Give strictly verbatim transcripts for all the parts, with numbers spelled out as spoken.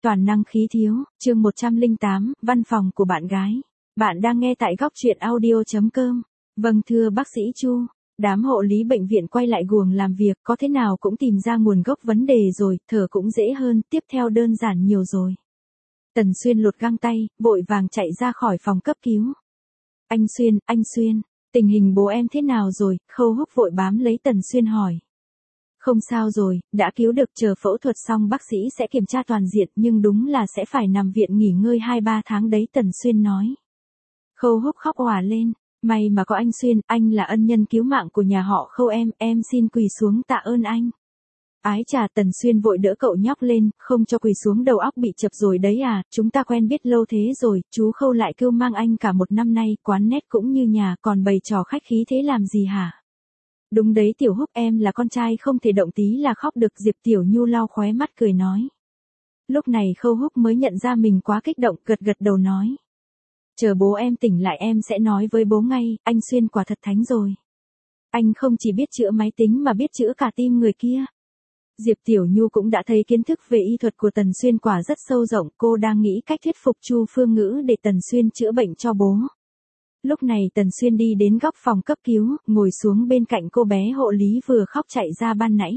toàn năng khí thiếu, chương một trăm lẻ tám, văn phòng của bạn gái. Bạn đang nghe tại góc truyện audio chấm com. Vâng thưa bác sĩ Chu, đám hộ lý bệnh viện quay lại guồng làm việc, có thế nào cũng tìm ra nguồn gốc vấn đề rồi, thở cũng dễ hơn, tiếp theo đơn giản nhiều rồi. Tần Xuyên lột găng tay, vội vàng chạy ra khỏi phòng cấp cứu. Anh Xuyên, anh Xuyên, tình hình bố em thế nào rồi? Khâu Húc vội bám lấy Tần Xuyên hỏi. Không sao rồi, đã cứu được, chờ phẫu thuật xong bác sĩ sẽ kiểm tra toàn diện, nhưng đúng là sẽ phải nằm viện nghỉ ngơi hai ba tháng đấy, Tần Xuyên nói. Khâu Húc khóc òa lên, may mà có anh Xuyên, anh là ân nhân cứu mạng của nhà họ Khâu em, em xin quỳ xuống tạ ơn anh. Ái chà, Tần Xuyên vội đỡ cậu nhóc lên, không cho quỳ xuống, đầu óc bị chập rồi đấy à, chúng ta quen biết lâu thế rồi, chú Khâu lại kêu mang anh cả một năm nay, quán nét cũng như nhà, còn bày trò khách khí thế làm gì hả? Đúng đấy Tiểu Húc, em là con trai không thể động tí là khóc được, Diệp Tiểu Nhu lau khóe mắt cười nói. Lúc này Khâu Húc mới nhận ra mình quá kích động, gật gật đầu nói. Chờ bố em tỉnh lại em sẽ nói với bố ngay, anh Xuyên quả thật thánh rồi. Anh không chỉ biết chữa máy tính mà biết chữa cả tim người kia. Diệp Tiểu Nhu cũng đã thấy kiến thức về y thuật của Tần Xuyên quả rất sâu rộng, cô đang nghĩ cách thuyết phục Chu Phương Ngữ để Tần Xuyên chữa bệnh cho bố. Lúc này Tần Xuyên đi đến góc phòng cấp cứu, ngồi xuống bên cạnh cô bé hộ lý vừa khóc chạy ra ban nãy.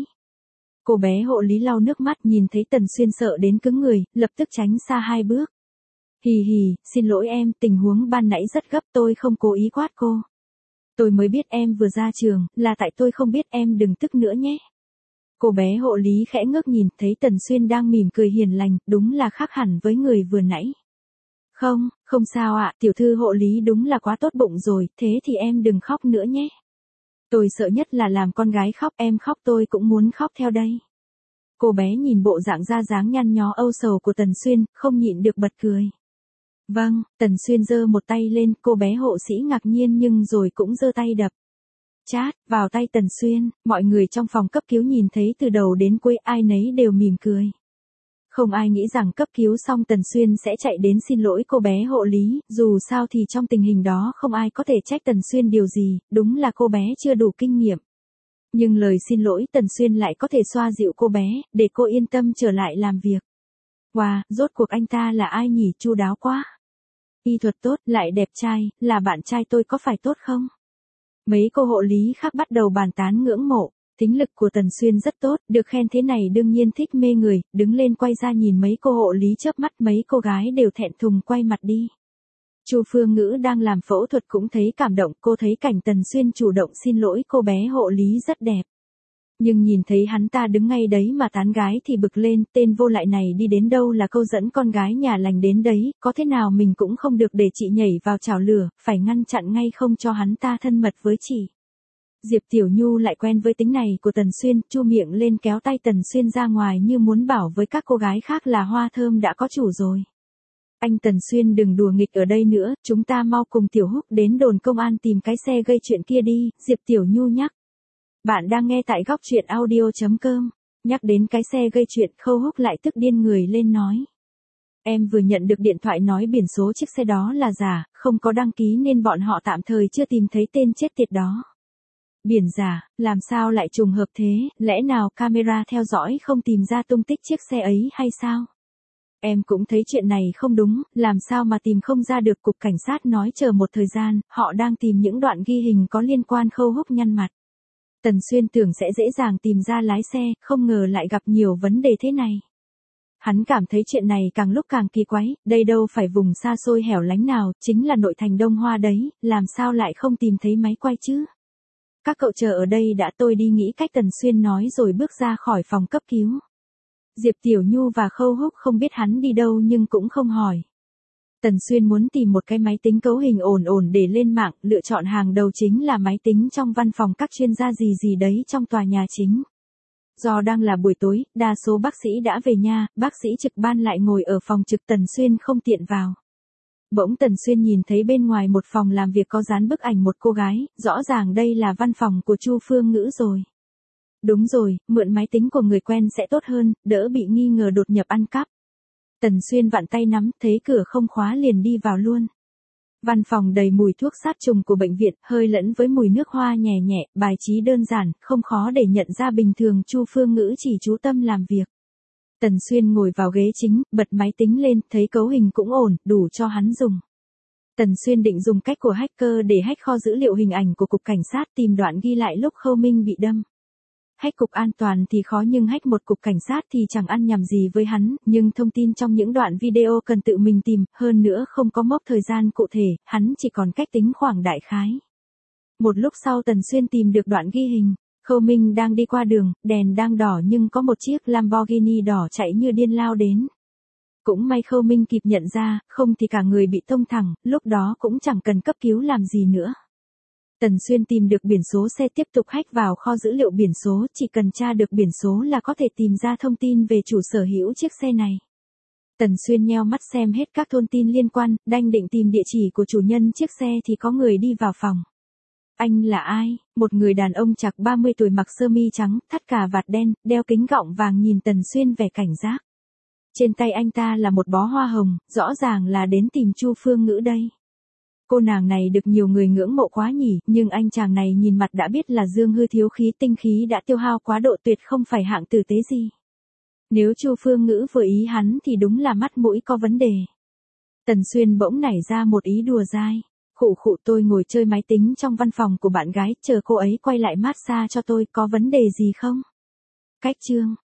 Cô bé hộ lý lau nước mắt nhìn thấy Tần Xuyên sợ đến cứng người, lập tức tránh xa hai bước. Hì hì, xin lỗi em, tình huống ban nãy rất gấp, tôi không cố ý quát cô. Tôi mới biết em vừa ra trường, là tại tôi không biết, em đừng tức nữa nhé. Cô bé hộ lý khẽ ngước nhìn, thấy Tần Xuyên đang mỉm cười hiền lành, đúng là khác hẳn với người vừa nãy. Không, không sao ạ, tiểu thư hộ lý đúng là quá tốt bụng rồi, thế thì em đừng khóc nữa nhé. Tôi sợ nhất là làm con gái khóc, em khóc tôi cũng muốn khóc theo đây. Cô bé nhìn bộ dạng ra dáng nhăn nhó âu sầu của Tần Xuyên, không nhịn được bật cười. Vâng, Tần Xuyên giơ một tay lên, cô bé hộ sĩ ngạc nhiên nhưng rồi cũng giơ tay đập. Chát, vào tay Tần Xuyên, mọi người trong phòng cấp cứu nhìn thấy từ đầu đến cuối ai nấy đều mỉm cười. Không ai nghĩ rằng cấp cứu xong Tần Xuyên sẽ chạy đến xin lỗi cô bé hộ lý, dù sao thì trong tình hình đó không ai có thể trách Tần Xuyên điều gì, đúng là cô bé chưa đủ kinh nghiệm. Nhưng lời xin lỗi Tần Xuyên lại có thể xoa dịu cô bé, để cô yên tâm trở lại làm việc. Wow, rốt cuộc anh ta là ai nhỉ, chu đáo quá. Y thuật tốt, lại đẹp trai, là bạn trai tôi có phải tốt không? Mấy cô hộ lý khác bắt đầu bàn tán ngưỡng mộ. Tính lực của Tần Xuyên rất tốt, được khen thế này đương nhiên thích mê người, đứng lên quay ra nhìn mấy cô hộ lý chớp mắt, mấy cô gái đều thẹn thùng quay mặt đi. Chu Phương Ngữ đang làm phẫu thuật cũng thấy cảm động, cô thấy cảnh Tần Xuyên chủ động xin lỗi cô bé hộ lý rất đẹp. Nhưng nhìn thấy hắn ta đứng ngay đấy mà tán gái thì bực lên, tên vô lại này đi đến đâu là câu dẫn con gái nhà lành đến đấy, có thế nào mình cũng không được để chị nhảy vào chảo lửa, phải ngăn chặn ngay không cho hắn ta thân mật với chị. Diệp Tiểu Nhu lại quen với tính này của Tần Xuyên, chu miệng lên kéo tay Tần Xuyên ra ngoài như muốn bảo với các cô gái khác là hoa thơm đã có chủ rồi. Anh Tần Xuyên đừng đùa nghịch ở đây nữa, chúng ta mau cùng Tiểu Húc đến đồn công an tìm cái xe gây chuyện kia đi, Diệp Tiểu Nhu nhắc. Bạn đang nghe tại góc truyện audio chấm com, nhắc đến cái xe gây chuyện, Khâu Húc lại tức điên người lên nói. Em vừa nhận được điện thoại nói biển số chiếc xe đó là giả, không có đăng ký nên bọn họ tạm thời chưa tìm thấy tên chết tiệt đó. Biển giả, làm sao lại trùng hợp thế, lẽ nào camera theo dõi không tìm ra tung tích chiếc xe ấy hay sao? Em cũng thấy chuyện này không đúng, làm sao mà tìm không ra được, cục cảnh sát nói chờ một thời gian, họ đang tìm những đoạn ghi hình có liên quan. Khâu Húc nhăn mặt. Tần Xuyên tưởng sẽ dễ dàng tìm ra lái xe, không ngờ lại gặp nhiều vấn đề thế này. Hắn cảm thấy chuyện này càng lúc càng kỳ quái, đây đâu phải vùng xa xôi hẻo lánh nào, chính là nội thành Đông Hoa đấy, làm sao lại không tìm thấy máy quay chứ? Các cậu chờ ở đây đã, tôi đi nghĩ cách, Tần Xuyên nói rồi bước ra khỏi phòng cấp cứu. Diệp Tiểu Nhu và Khâu Húc không biết hắn đi đâu nhưng cũng không hỏi. Tần Xuyên muốn tìm một cái máy tính cấu hình ổn ổn để lên mạng, lựa chọn hàng đầu chính là máy tính trong văn phòng các chuyên gia gì gì đấy trong tòa nhà chính. Do đang là buổi tối, đa số bác sĩ đã về nhà, bác sĩ trực ban lại ngồi ở phòng trực, Tần Xuyên không tiện vào. Bỗng Tần Xuyên nhìn thấy bên ngoài một phòng làm việc có dán bức ảnh một cô gái, rõ ràng đây là văn phòng của Chu Phương Ngữ rồi. Đúng rồi, mượn máy tính của người quen sẽ tốt hơn, đỡ bị nghi ngờ đột nhập ăn cắp. Tần Xuyên vặn tay nắm, thấy cửa không khóa liền đi vào luôn. Văn phòng đầy mùi thuốc sát trùng của bệnh viện, hơi lẫn với mùi nước hoa nhẹ nhẹ, bài trí đơn giản, không khó để nhận ra bình thường Chu Phương Ngữ chỉ chú tâm làm việc. Tần Xuyên ngồi vào ghế chính, bật máy tính lên, thấy cấu hình cũng ổn, đủ cho hắn dùng. Tần Xuyên định dùng cách của hacker để hack kho dữ liệu hình ảnh của cục cảnh sát, tìm đoạn ghi lại lúc Khâu Minh bị đâm. Hack cục an toàn thì khó nhưng hack một cục cảnh sát thì chẳng ăn nhầm gì với hắn, nhưng thông tin trong những đoạn video cần tự mình tìm, hơn nữa không có mốc thời gian cụ thể, hắn chỉ còn cách tính khoảng đại khái. Một lúc sau Tần Xuyên tìm được đoạn ghi hình, Khâu Minh đang đi qua đường, đèn đang đỏ nhưng có một chiếc Lamborghini đỏ chạy như điên lao đến. Cũng may Khâu Minh kịp nhận ra, không thì cả người bị tông thẳng, lúc đó cũng chẳng cần cấp cứu làm gì nữa. Tần Xuyên tìm được biển số xe tiếp tục hack vào kho dữ liệu biển số, chỉ cần tra được biển số là có thể tìm ra thông tin về chủ sở hữu chiếc xe này. Tần Xuyên nheo mắt xem hết các thông tin liên quan, đang định tìm địa chỉ của chủ nhân chiếc xe thì có người đi vào phòng. Anh là ai? Một người đàn ông chạc ba mươi tuổi mặc sơ mi trắng, thắt cà vạt đen, đeo kính gọng vàng nhìn Tần Xuyên vẻ cảnh giác. Trên tay anh ta là một bó hoa hồng, rõ ràng là đến tìm Chu Phương Ngữ đây. Cô nàng này được nhiều người ngưỡng mộ quá nhỉ, nhưng anh chàng này nhìn mặt đã biết là dương hư thiếu khí, tinh khí đã tiêu hao quá độ, tuyệt không phải hạng tử tế gì. Nếu Chu Phương Ngữ vừa ý hắn thì đúng là mắt mũi có vấn đề. Tần Xuyên bỗng nảy ra một ý đùa dai. Khụ khụ, tôi ngồi chơi máy tính trong văn phòng của bạn gái, chờ cô ấy quay lại massage cho tôi, có vấn đề gì không? Cách chương